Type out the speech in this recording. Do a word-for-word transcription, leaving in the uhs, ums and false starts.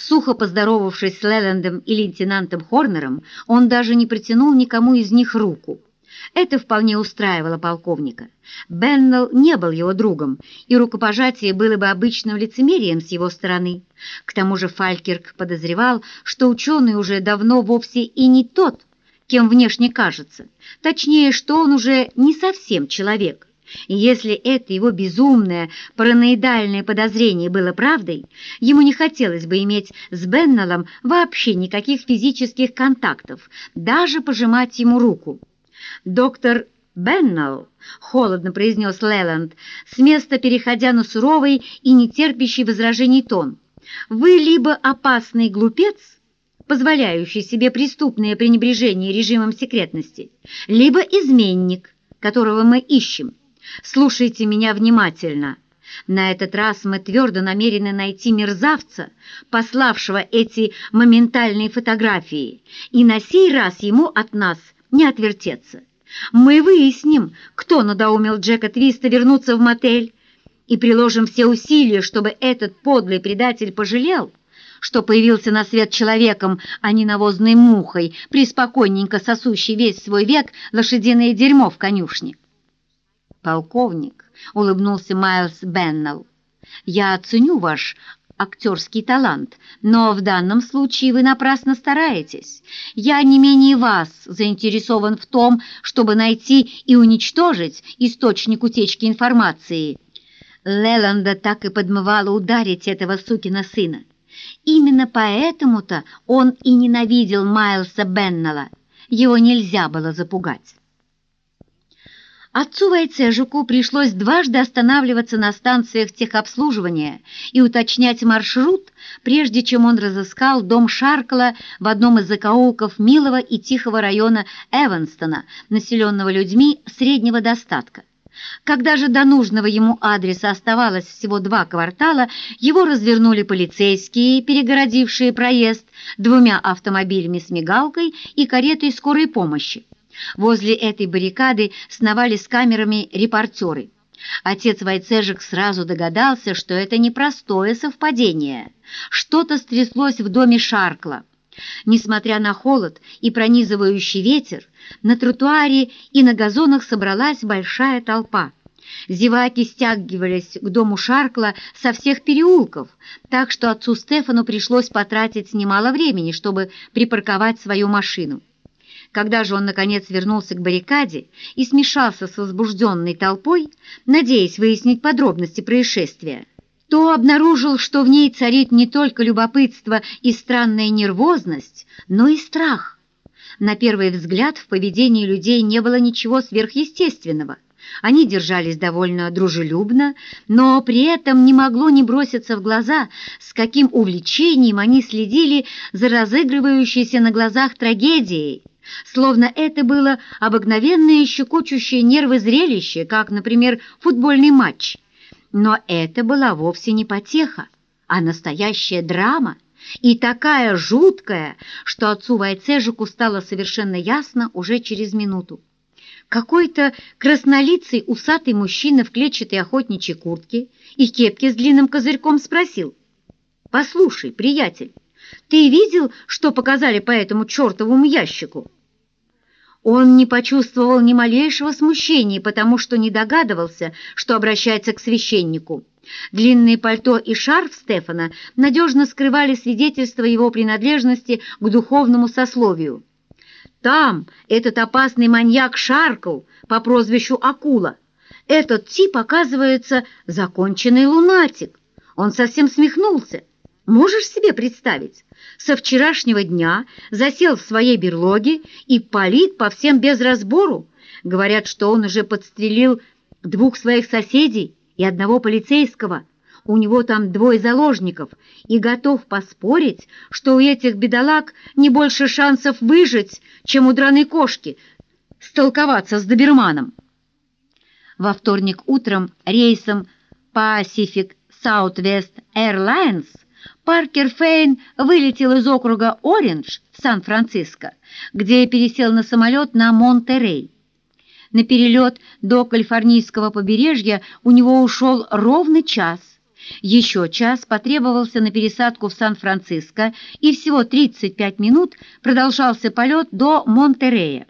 Сухо поздоровавшись с Леландом и лейтенантом Хорнером, он даже не протянул никому из них руку. Это вполне устраивало полковника. Беннелл не был его другом, и рукопожатие было бы обычным лицемерием с его стороны. К тому же Фалькирк подозревал, что ученый уже давно вовсе и не тот, кем внешне кажется, точнее, что он уже не совсем человек. И если это его безумное, параноидальное подозрение было правдой, ему не хотелось бы иметь с Беннеллом вообще никаких физических контактов, даже пожимать ему руку. «Доктор Беннелл», — холодно произнес Леланд, с места переходя на суровый и нетерпящий возражений тон, «вы либо опасный глупец, позволяющий себе преступное пренебрежение режимом секретности, либо изменник, которого мы ищем. Слушайте меня внимательно. На этот раз мы твердо намерены найти мерзавца, пославшего эти моментальные фотографии, и на сей раз ему от нас не отвертеться. Мы выясним, кто надоумил Джека Твиста вернуться в мотель, и приложим все усилия, чтобы этот подлый предатель пожалел, что появился на свет человеком, а не навозной мухой, преспокойненько сосущей весь свой век лошадиное дерьмо в конюшне». «Полковник», — улыбнулся Майлз Беннелл, — «я оценю ваш актерский талант, но в данном случае вы напрасно стараетесь. Я не менее вас заинтересован в том, чтобы найти и уничтожить источник утечки информации». Леланда так и подмывало ударить этого сукина сына. Именно поэтому-то он и ненавидел Майлса Беннелла. Его нельзя было запугать. Отцу Вайцежику пришлось дважды останавливаться на станциях техобслуживания и уточнять маршрут, прежде чем он разыскал дом Шаркла в одном из закоулков милого и тихого района Эванстона, населенного людьми среднего достатка. Когда же до нужного ему адреса оставалось всего два квартала, его развернули полицейские, перегородившие проезд двумя автомобилями с мигалкой и каретой скорой помощи. Возле этой баррикады сновали с камерами репортеры. Отец Вайцежик сразу догадался, что это непростое совпадение. Что-то стряслось в доме Шаркла. Несмотря на холод и пронизывающий ветер, на тротуаре и на газонах собралась большая толпа. Зеваки стягивались к дому Шаркла со всех переулков, так что отцу Стефану пришлось потратить немало времени, чтобы припарковать свою машину. Когда же он, наконец, вернулся к баррикаде и смешался с возбужденной толпой, надеясь выяснить подробности происшествия, то обнаружил, что в ней царит не только любопытство и странная нервозность, но и страх. На первый взгляд в поведении людей не было ничего сверхъестественного. Они держались довольно дружелюбно, но при этом не могло не броситься в глаза, с каким увлечением они следили за разыгрывающейся на глазах трагедией, словно это было обыкновенное щекочущее нервы зрелище, как, например, футбольный матч. Но это была вовсе не потеха, а настоящая драма, и такая жуткая, что отцу Вайцежику стало совершенно ясно уже через минуту. Какой-то краснолицый усатый мужчина в клетчатой охотничьей куртке и кепке с длинным козырьком спросил: «Послушай, приятель, ты видел, что показали по этому чертовому ящику?» Он не почувствовал ни малейшего смущения, потому что не догадывался, что обращается к священнику. Длинное пальто и шарф Стефана надежно скрывали свидетельство его принадлежности к духовному сословию. «Там этот опасный маньяк Шаркл по прозвищу Акула. Этот тип, оказывается, законченный лунатик. Он совсем смехнулся. Можешь себе представить? Со вчерашнего дня засел в своей берлоге и палит по всем без разбору. Говорят, что он уже подстрелил двух своих соседей и одного полицейского. У него там двое заложников, и готов поспорить, что у этих бедолаг не больше шансов выжить, чем у драной кошки столковаться с доберманом». Во вторник утром рейсом Pacific Southwest Airlines Паркер Фейн вылетел из округа Ориндж в Сан-Франциско, где пересел на самолет на Монтерей. На перелет до калифорнийского побережья у него ушел ровно час, Еще час потребовался на пересадку в Сан-Франциско, и всего тридцать пять минут продолжался полет до Монтеррея.